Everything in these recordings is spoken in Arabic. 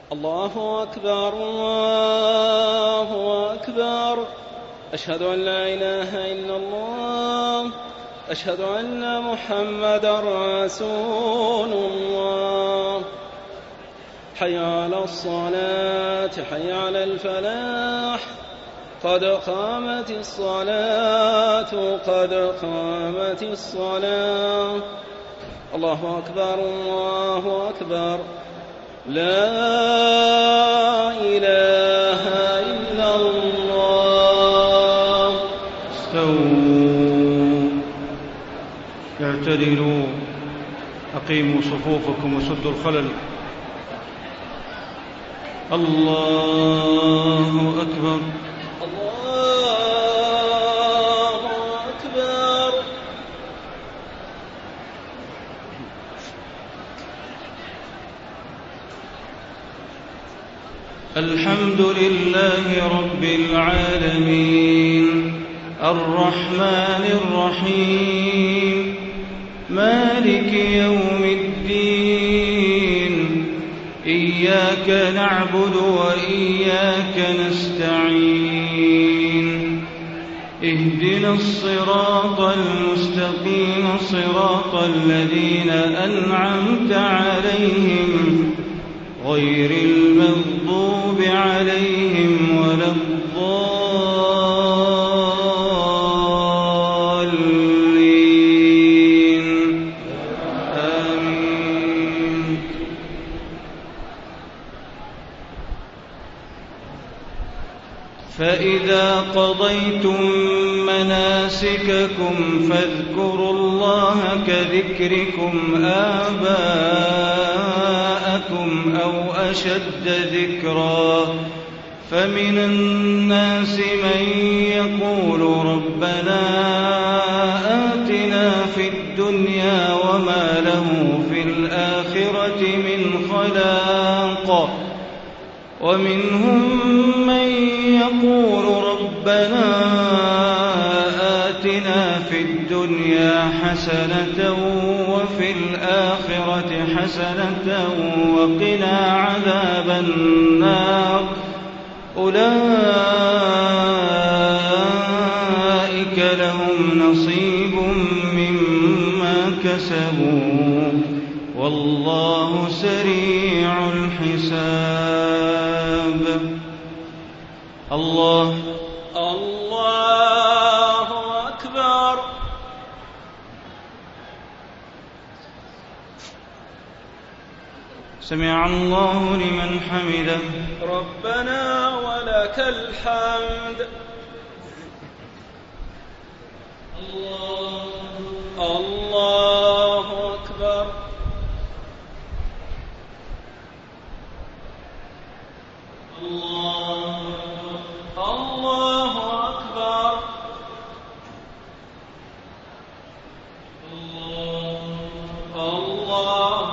الله أكبر الله أكبر. أشهد أن لا إله إلا الله. أشهد أن محمدا رسول الله. حي على الصلاة حي على الفلاح. قد قامت الصلاة قد قامت الصلاة. الله أكبر الله أكبر. لا إله إلا الله. استووا اعتدلوا أقيموا صفوفكم وسدوا الخلل. الله أكبر الله أكبر. الحمد لله رب العالمين الرحمن الرحيم مالك يوم الدين. إياك نعبد وإياك نستعين. اهدنا الصراط المستقيم صراط الذين أنعمت عليهم غير المغضوب عليهم ولا الضالين. آمين. فإذا قضيتم مناسككم فاذكروا الله كذكركم آباءكم أو أشد ذكرا. فمن الناس من يقول ربنا آتنا في الدنيا وما له في الآخرة من خلاق. ومنهم من يقول ربنا آتنا في الدنيا حسنة وفي الآخرة حسنة وقنا عذاب النار. أولئك لهم نصيب مما كسبوا والله سريع الحساب. الله الله أكبر. سمع الله لمن حمده. ربنا ولك الحمد. الله أكبر. الله أكبر. الله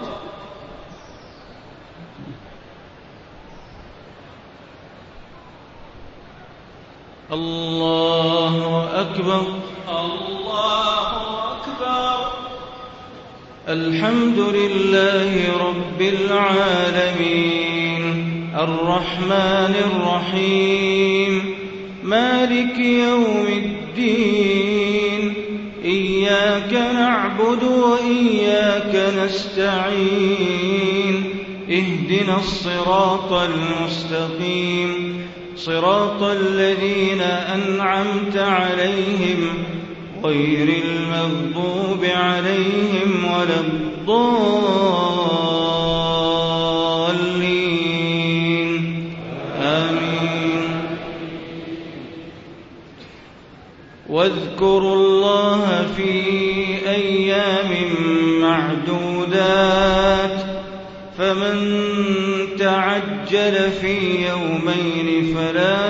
الله أكبر. الله أكبر. الحمد لله رب العالمين الرحمن الرحيم مالك يوم الدين. إياك نعبد وإياك نستعين. اهدنا الصراط المستقيم صراط الذين أنعمت عليهم غير المغضوب عليهم ولا الضالين. آمين. واذكروا الله في أيام معدودات. فمن تعجل في يومين فلا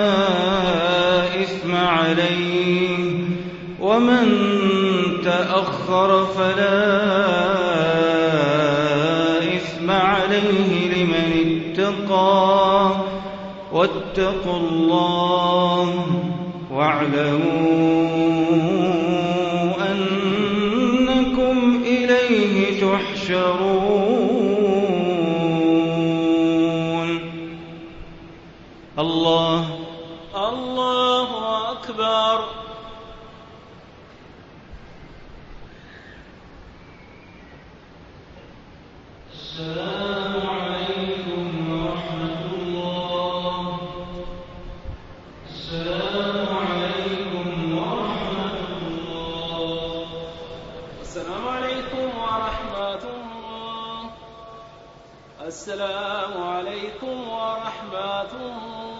إثم عليه ومن تأخر فلا إثم عليه لمن اتقى. واتقوا الله واعلموا أنكم إليه تحشرون. الله الله أكبر. السلام عليكم ورحمة الله. السلام عليكم ورحمة الله. السلام عليكم ورحمة الله. السلام عليكم ورحمة الله.